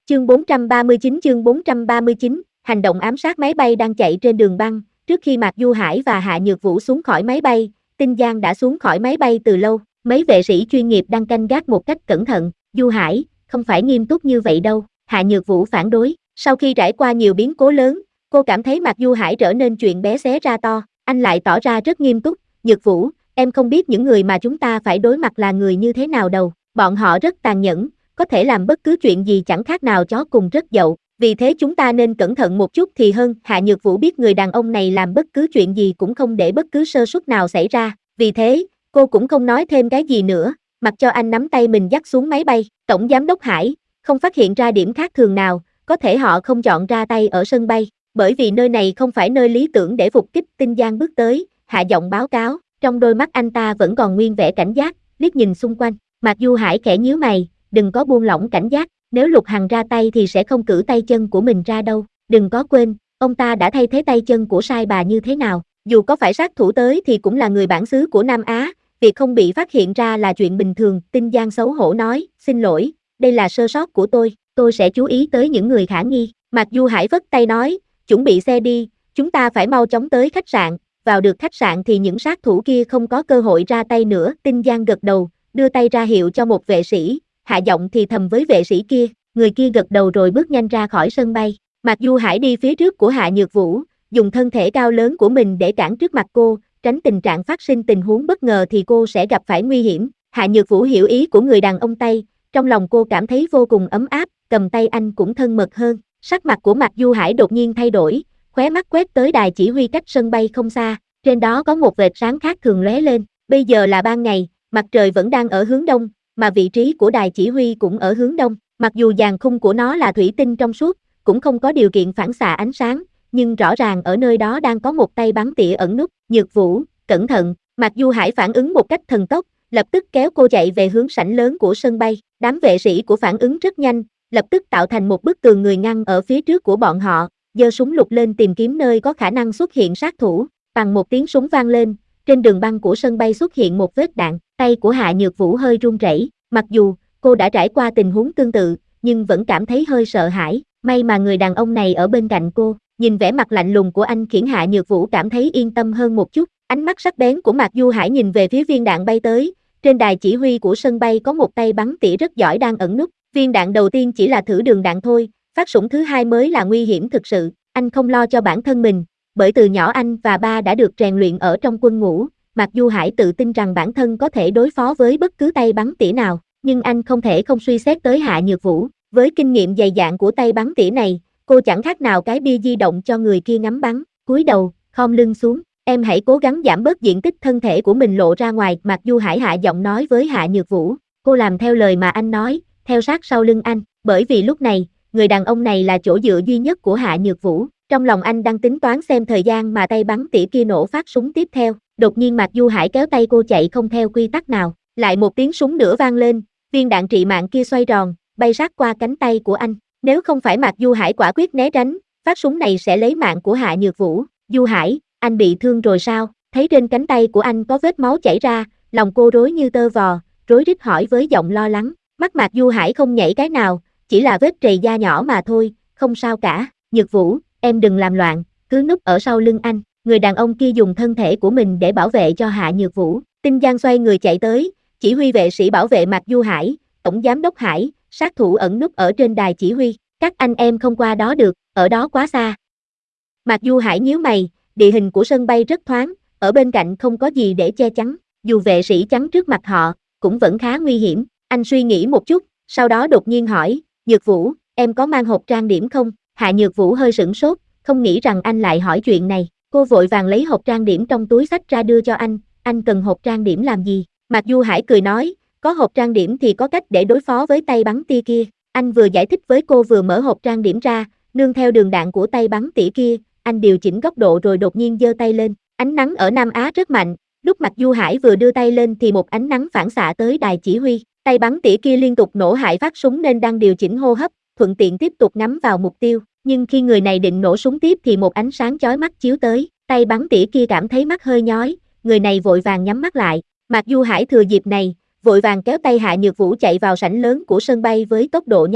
Chương 439, hành động ám sát máy bay đang chạy trên đường băng. Trước khi Mạc Du Hải và Hạ Nhược Vũ xuống khỏi máy bay, Tinh Giang đã xuống khỏi máy bay từ lâu. Mấy vệ sĩ chuyên nghiệp đang canh gác một cách cẩn thận. Du Hải, không phải nghiêm túc như vậy đâu, Hạ Nhược Vũ phản đối. Sau khi trải qua nhiều biến cố lớn, cô cảm thấy Mạc Du Hải trở nên chuyện bé xé ra to. Anh lại tỏ ra rất nghiêm túc. Nhược Vũ, em không biết những người mà chúng ta phải đối mặt là người như thế nào đâu. Bọn họ rất tàn nhẫn, có thể làm bất cứ chuyện gì chẳng khác nào chó cùng rất dậu. Vì thế chúng ta nên cẩn thận một chút thì hơn. Hạ Nhược Vũ biết người đàn ông này làm bất cứ chuyện gì cũng không để bất cứ sơ suất nào xảy ra. Vì thế, cô cũng không nói thêm cái gì nữa, mặc cho anh nắm tay mình dắt xuống máy bay. Tổng giám đốc Hải, không phát hiện ra điểm khác thường nào, có thể họ không chọn ra tay ở sân bay, bởi vì nơi này không phải nơi lý tưởng để phục kích. Tinh Giang bước tới, hạ giọng báo cáo, trong đôi mắt anh ta vẫn còn nguyên vẻ cảnh giác, liếc nhìn xung quanh. Mạc Du Hải khẽ nhíu mày, đừng có buông lỏng cảnh giác, nếu Lục Hằng ra tay thì sẽ không cử tay chân của mình ra đâu, đừng có quên, ông ta đã thay thế tay chân của sai bà như thế nào, dù có phải sát thủ tới thì cũng là người bản xứ của Nam Á, việc không bị phát hiện ra là chuyện bình thường. Tinh Giang xấu hổ nói, xin lỗi, đây là sơ sót của tôi sẽ chú ý tới những người khả nghi. Mạc Du Hải vất tay nói, chuẩn bị xe đi, chúng ta phải mau chóng tới khách sạn, vào được khách sạn thì những sát thủ kia không có cơ hội ra tay nữa. Tinh Giang gật đầu, đưa tay ra hiệu cho một vệ sĩ, hạ giọng thì thầm với vệ sĩ kia, người kia gật đầu rồi bước nhanh ra khỏi sân bay. Mạc Du Hải đi phía trước của Hạ Nhược Vũ, dùng thân thể cao lớn của mình để cản trước mặt cô, tránh tình trạng phát sinh tình huống bất ngờ thì cô sẽ gặp phải nguy hiểm. Hạ Nhược Vũ hiểu ý của người đàn ông Tây, trong lòng cô cảm thấy vô cùng ấm áp, cầm tay anh cũng thân mật hơn. Sắc mặt của Mạc Du Hải đột nhiên thay đổi, khóe mắt quét tới đài chỉ huy cách sân bay không xa, trên đó có một vệt sáng khác thường lóe lên. Bây giờ là ban ngày, mặt trời vẫn đang ở hướng đông, mà vị trí của đài chỉ huy cũng ở hướng đông. Mặc dù dàn khung của nó là thủy tinh trong suốt, cũng không có điều kiện phản xạ ánh sáng, nhưng rõ ràng ở nơi đó đang có một tay bắn tỉa ẩn núp. Nhược Vũ, cẩn thận. Mạc Du Hải phản ứng một cách thần tốc, lập tức kéo cô chạy về hướng sảnh lớn của sân bay. Đám vệ sĩ của phản ứng rất nhanh, lập tức tạo thành một bức tường người ngăn ở phía trước của bọn họ, giơ súng lục lên tìm kiếm nơi có khả năng xuất hiện sát thủ. Bằng một tiếng súng vang lên, trên đường băng của sân bay xuất hiện một vết đạn. Tay của Hạ Nhược Vũ hơi run rẩy, mặc dù cô đã trải qua tình huống tương tự, nhưng vẫn cảm thấy hơi sợ hãi. May mà người đàn ông này ở bên cạnh cô, nhìn vẻ mặt lạnh lùng của anh khiến Hạ Nhược Vũ cảm thấy yên tâm hơn một chút. Ánh mắt sắc bén của Mạc Du Hải nhìn về phía viên đạn bay tới, trên đài chỉ huy của sân bay có một tay bắn tỉa rất giỏi đang ẩn núp. Viên đạn đầu tiên chỉ là thử đường đạn thôi, phát súng thứ hai mới là nguy hiểm thực sự. Anh không lo cho bản thân mình, bởi từ nhỏ anh và ba đã được rèn luyện ở trong quân ngũ. Mạc Du Hải tự tin rằng bản thân có thể đối phó với bất cứ tay bắn tỉa nào, nhưng anh không thể không suy xét tới Hạ Nhược Vũ. Với kinh nghiệm dày dạn của tay bắn tỉa này, cô chẳng khác nào cái bia di động cho người kia ngắm bắn. Cúi đầu, khom lưng xuống, em hãy cố gắng giảm bớt diện tích thân thể của mình lộ ra ngoài. Mạc Du Hải hạ giọng nói với Hạ Nhược Vũ. Cô làm theo lời mà anh nói, theo sát sau lưng anh, bởi vì lúc này, người đàn ông này là chỗ dựa duy nhất của Hạ Nhược Vũ. Trong lòng anh đang tính toán xem thời gian mà tay bắn tỉa kia nổ phát súng tiếp theo. Đột nhiên Mạc Du Hải kéo tay cô chạy không theo quy tắc nào, lại một tiếng súng nữa vang lên, viên đạn trị mạng kia xoay tròn, bay sát qua cánh tay của anh. Nếu không phải Mạc Du Hải quả quyết né tránh, phát súng này sẽ lấy mạng của Hạ Nhược Vũ. Du Hải, anh bị thương rồi sao? Thấy trên cánh tay của anh có vết máu chảy ra, lòng cô rối như tơ vò, rối rít hỏi với giọng lo lắng. Mắt Mạc Du Hải không nhảy cái nào, chỉ là vết trầy da nhỏ mà thôi, không sao cả. Nhược Vũ, em đừng làm loạn, cứ núp ở sau lưng anh. Người đàn ông kia dùng thân thể của mình để bảo vệ cho Hạ Nhược Vũ. Tinh Giang xoay người chạy tới, chỉ huy vệ sĩ bảo vệ Mạc Du Hải, tổng giám đốc Hải, sát thủ ẩn núp ở trên đài chỉ huy. Các anh em không qua đó được, ở đó quá xa. Mạc Du Hải nhíu mày, địa hình của sân bay rất thoáng, ở bên cạnh không có gì để che chắn, dù vệ sĩ chắn trước mặt họ, cũng vẫn khá nguy hiểm. Anh suy nghĩ một chút, sau đó đột nhiên hỏi, Nhược Vũ, em có mang hộp trang điểm không? Hạ Nhược Vũ hơi sửng sốt, không nghĩ rằng anh lại hỏi chuyện này. Cô vội vàng lấy hộp trang điểm trong túi xách ra đưa cho anh cần hộp trang điểm làm gì? Mạc Du Hải cười nói, có hộp trang điểm thì có cách để đối phó với tay bắn tia kia. Anh vừa giải thích với cô vừa mở hộp trang điểm ra, nương theo đường đạn của tay bắn tỉa kia, anh điều chỉnh góc độ rồi đột nhiên giơ tay lên. Ánh nắng ở Nam Á rất mạnh, lúc Mạc Du Hải vừa đưa tay lên thì một ánh nắng phản xạ tới đài chỉ huy. Tay bắn tỉa kia liên tục nổ hại phát súng nên đang điều chỉnh hô hấp, thuận tiện tiếp tục ngắm vào mục tiêu. Nhưng khi người này định nổ súng tiếp thì một ánh sáng chói mắt chiếu tới, tay bắn tỉa kia cảm thấy mắt hơi nhói, người này vội vàng nhắm mắt lại. Mạc Du Hải thừa dịp này, vội vàng kéo tay Hạ Nhược Vũ chạy vào sảnh lớn của sân bay với tốc độ nhanh nhất.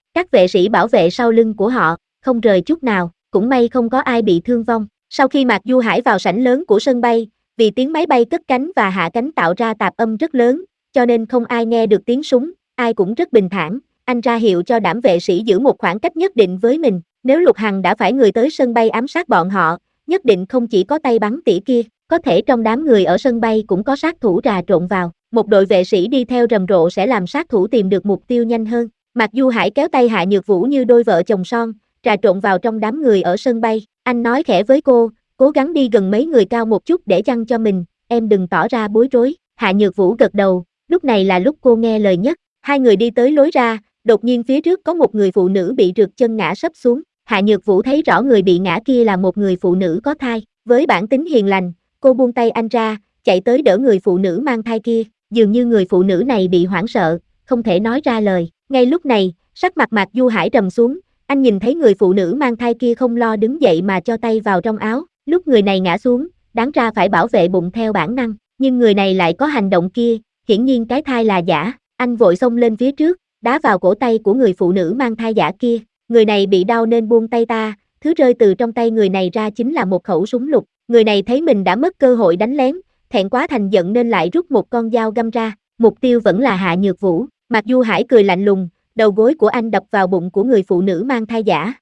Các vệ sĩ bảo vệ sau lưng của họ, không rời chút nào, cũng may không có ai bị thương vong. Sau khi Mạc Du Hải vào sảnh lớn của sân bay, vì tiếng máy bay cất cánh và hạ cánh tạo ra tạp âm rất lớn, cho nên không ai nghe được tiếng súng, ai cũng rất bình thản. Anh ra hiệu cho đám vệ sĩ giữ một khoảng cách nhất định với mình. Nếu Lục Hằng đã phải người tới sân bay ám sát bọn họ, nhất định không chỉ có tay bắn tỉa kia, có thể trong đám người ở sân bay cũng có sát thủ trà trộn vào. Một đội vệ sĩ đi theo rầm rộ sẽ làm sát thủ tìm được mục tiêu nhanh hơn. Mạc Du Hải kéo tay Hạ Nhược Vũ như đôi vợ chồng son, trà trộn vào trong đám người ở sân bay. Anh nói khẽ với cô, cố gắng đi gần mấy người cao một chút để chăn cho mình, em đừng tỏ ra bối rối. Hạ Nhược Vũ gật đầu, lúc này là lúc cô nghe lời nhất. Hai người đi tới lối ra, đột nhiên phía trước có một người phụ nữ bị trượt chân ngã sấp xuống. Hạ Nhược Vũ thấy rõ người bị ngã kia là một người phụ nữ có thai. Với bản tính hiền lành, cô buông tay anh ra, chạy tới đỡ người phụ nữ mang thai kia. Dường như người phụ nữ này bị hoảng sợ, không thể nói ra lời. Ngay lúc này, sắc mặt Mạc Du Hải trầm xuống, anh nhìn thấy người phụ nữ mang thai kia không lo đứng dậy mà cho tay vào trong áo. Lúc người này ngã xuống, đáng ra phải bảo vệ bụng theo bản năng, nhưng người này lại có hành động kia, hiển nhiên cái thai là giả. Anh vội xông lên phía trước, đá vào cổ tay của người phụ nữ mang thai giả kia. Người này bị đau nên buông tay ta, thứ rơi từ trong tay người này ra chính là một khẩu súng lục. Người này thấy mình đã mất cơ hội đánh lén, thẹn quá thành giận nên lại rút một con dao găm ra, mục tiêu vẫn là Hạ Nhược Vũ. Mạc Du Hải cười lạnh lùng, đầu gối của anh đập vào bụng của người phụ nữ mang thai giả.